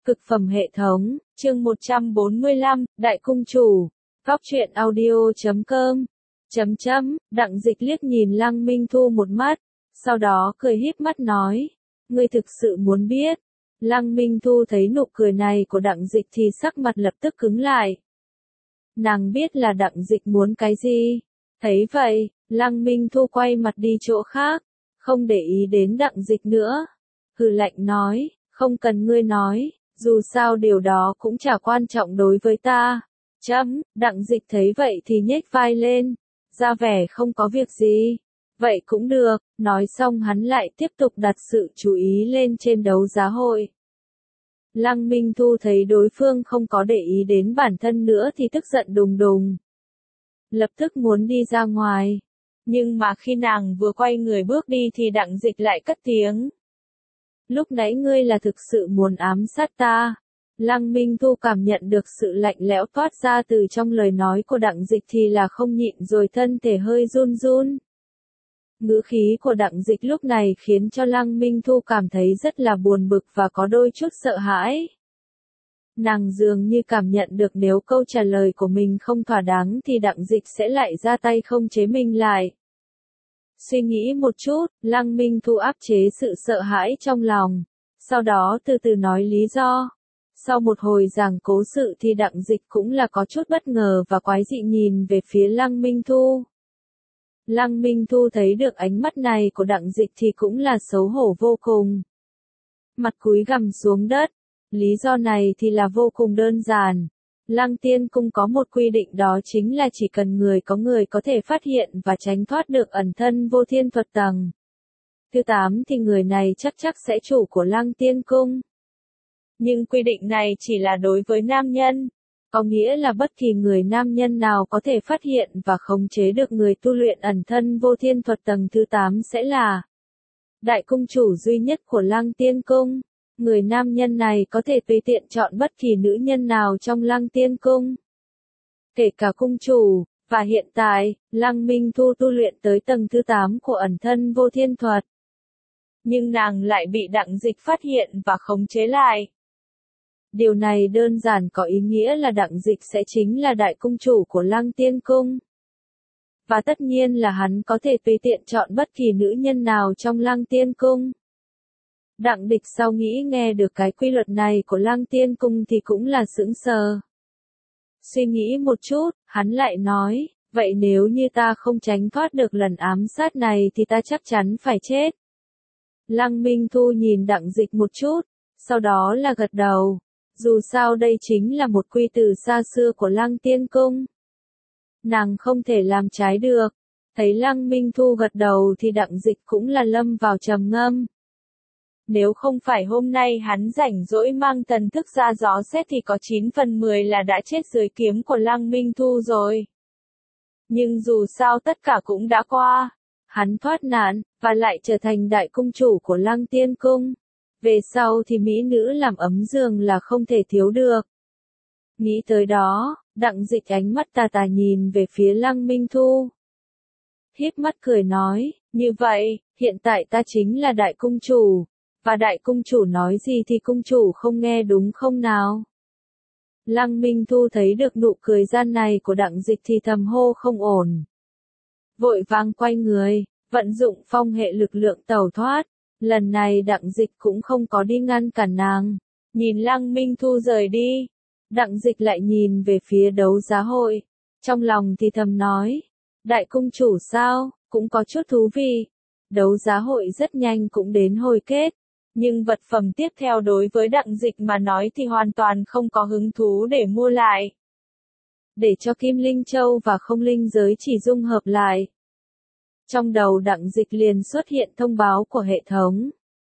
Cực phẩm hệ thống, chương 145, Đại Cung Chủ, Góc truyện audio.com. Đặng Dịch liếc nhìn Lăng Minh Thu một mắt, sau đó cười híp mắt nói, ngươi thực sự muốn biết. Lăng Minh Thu thấy nụ cười này của Đặng Dịch thì sắc mặt lập tức cứng lại. Nàng biết là Đặng Dịch muốn cái gì. Thấy vậy, Lăng Minh Thu quay mặt đi chỗ khác, không để ý đến Đặng Dịch nữa. Hừ lạnh nói, không cần ngươi nói, dù sao điều đó cũng chả quan trọng đối với ta. Đặng Dịch thấy vậy thì nhếch vai lên, ra vẻ không có việc gì. Vậy cũng được, nói xong hắn lại tiếp tục đặt sự chú ý lên trên đấu giá hội. Lăng Minh Thu thấy đối phương không có để ý đến bản thân nữa thì tức giận đùng đùng. Lập tức muốn đi ra ngoài. Nhưng mà khi nàng vừa quay người bước đi thì Đặng Dịch lại cất tiếng. Lúc nãy ngươi là thực sự muốn ám sát ta. Lăng Minh Thu cảm nhận được sự lạnh lẽo toát ra từ trong lời nói của Đặng Dịch thì là không nhịn rồi thân thể hơi run run. Ngữ khí của Đặng Dịch lúc này khiến cho Lăng Minh Thu cảm thấy rất là buồn bực và có đôi chút sợ hãi. Nàng dường như cảm nhận được nếu câu trả lời của mình không thỏa đáng thì Đặng Dịch sẽ lại ra tay không chế mình lại. Suy nghĩ một chút, Lăng Minh Thu áp chế sự sợ hãi trong lòng, sau đó từ từ nói lý do. Sau một hồi giảng cố sự thì Đặng Dịch cũng là có chút bất ngờ và quái dị nhìn về phía Lăng Minh Thu. Lăng Minh Thu thấy được ánh mắt này của Đặng Dịch thì cũng là xấu hổ vô cùng. Mặt cúi gằm xuống đất. Lý do này thì là vô cùng đơn giản. Lăng Tiên Cung có một quy định, đó chính là chỉ cần người có thể phát hiện và tránh thoát được ẩn thân vô thiên thuật tầng thứ 8 thì người này chắc sẽ chủ của Lăng Tiên Cung. Nhưng quy định này chỉ là đối với nam nhân, có nghĩa là bất kỳ người nam nhân nào có thể phát hiện và khống chế được người tu luyện ẩn thân vô thiên thuật tầng thứ 8 sẽ là Đại Cung Chủ duy nhất của Lăng Tiên Cung. Người nam nhân này có thể tùy tiện chọn bất kỳ nữ nhân nào trong Lăng Tiên Cung, kể cả cung chủ, và hiện tại, Lăng Minh Thu tu luyện tới tầng thứ 8 của ẩn thân vô thiên thuật. Nhưng nàng lại bị Đặng Dịch phát hiện và khống chế lại. Điều này đơn giản có ý nghĩa là Đặng Dịch sẽ chính là đại cung chủ của Lăng Tiên Cung. Và tất nhiên là hắn có thể tùy tiện chọn bất kỳ nữ nhân nào trong Lăng Tiên Cung. Đặng Dịch sau nghĩ nghe được cái quy luật này của Lăng Tiên Cung thì cũng là sững sờ. Suy nghĩ một chút, hắn lại nói, vậy nếu như ta không tránh thoát được lần ám sát này thì ta chắc chắn phải chết. Lăng Minh Thu nhìn Đặng Dịch một chút, sau đó là gật đầu. Dù sao đây chính là một quy từ xa xưa của Lăng Tiên Cung. Nàng không thể làm trái được. Thấy Lăng Minh Thu gật đầu thì Đặng Dịch cũng là lâm vào trầm ngâm. Nếu không phải hôm nay hắn rảnh rỗi mang thần thức ra dò xét thì có 9 phần 10 là đã chết dưới kiếm của Lăng Minh Thu rồi. Nhưng dù sao tất cả cũng đã qua. Hắn thoát nạn, và lại trở thành đại cung chủ của Lăng Tiên Cung. Về sau thì mỹ nữ làm ấm giường là không thể thiếu được. Nghĩ tới đó, Đặng Dịch ánh mắt tà tà nhìn về phía Lăng Minh Thu. Híp mắt cười nói, như vậy, hiện tại ta chính là đại cung chủ. Và đại cung chủ nói gì thì cung chủ không nghe đúng không nào? Lăng Minh Thu thấy được nụ cười gian này của Đặng Dịch thì thầm hô không ổn. Vội vàng quay người, vận dụng phong hệ lực lượng tẩu thoát. Lần này Đặng Dịch cũng không có đi ngăn cản nàng. Nhìn Lăng Minh Thu rời đi. Đặng Dịch lại nhìn về phía đấu giá hội. Trong lòng thì thầm nói. Đại cung chủ sao, cũng có chút thú vị. Đấu giá hội rất nhanh cũng đến hồi kết. Nhưng vật phẩm tiếp theo đối với Đặng Dịch mà nói thì hoàn toàn không có hứng thú để mua lại. Để cho Kim Linh Châu và Không Linh Giới chỉ dung hợp lại. Trong đầu Đặng Dịch liền xuất hiện thông báo của hệ thống.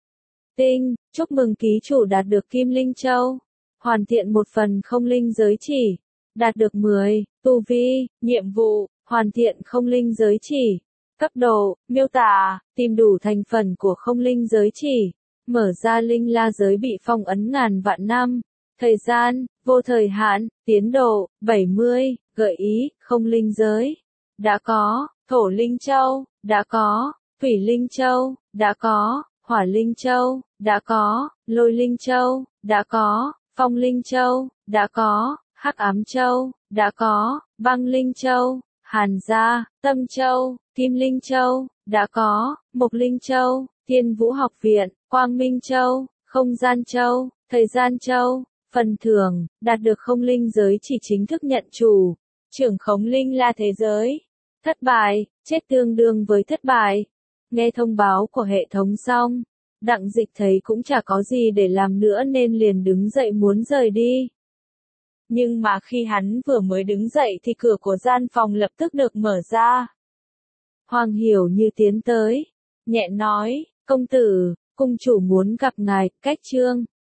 Tinh, chúc mừng ký chủ đạt được Kim Linh Châu. Hoàn thiện một phần Không Linh Giới chỉ. Đạt được 10, tu vi, nhiệm vụ, hoàn thiện Không Linh Giới chỉ. Cấp độ, miêu tả, tìm đủ thành phần của Không Linh Giới chỉ. Mở ra Linh La Giới bị phong ấn ngàn vạn năm. Thời gian, vô thời hạn, tiến độ, 70, gợi ý, Không Linh Giới. Đã có, Thổ Linh Châu, đã có, Thủy Linh Châu, đã có, Hỏa Linh Châu, đã có, Lôi Linh Châu, đã có, Phong Linh Châu, đã có. Hắc Ám Châu, đã có. Băng Linh Châu, Hàn Gia, Tâm Châu, Kim Linh Châu, đã có. Mộc Linh Châu, Thiên Vũ Học Viện, Quang Minh Châu, Không Gian Châu, Thời Gian Châu. Phần thưởng, đạt được không linh giới chỉ chính thức nhận chủ. Trưởng khống linh là thế giới. Thất bại, chết tương đương với thất bại. Nghe thông báo của hệ thống xong, Đặng Dịch thấy cũng chả có gì để làm nữa nên liền đứng dậy muốn rời đi. Nhưng mà khi hắn vừa mới đứng dậy thì cửa của gian phòng lập tức được mở ra. Hoàng Hiểu Như tiến tới, nhẹ nói, công tử, cung chủ muốn gặp ngài, cách trương.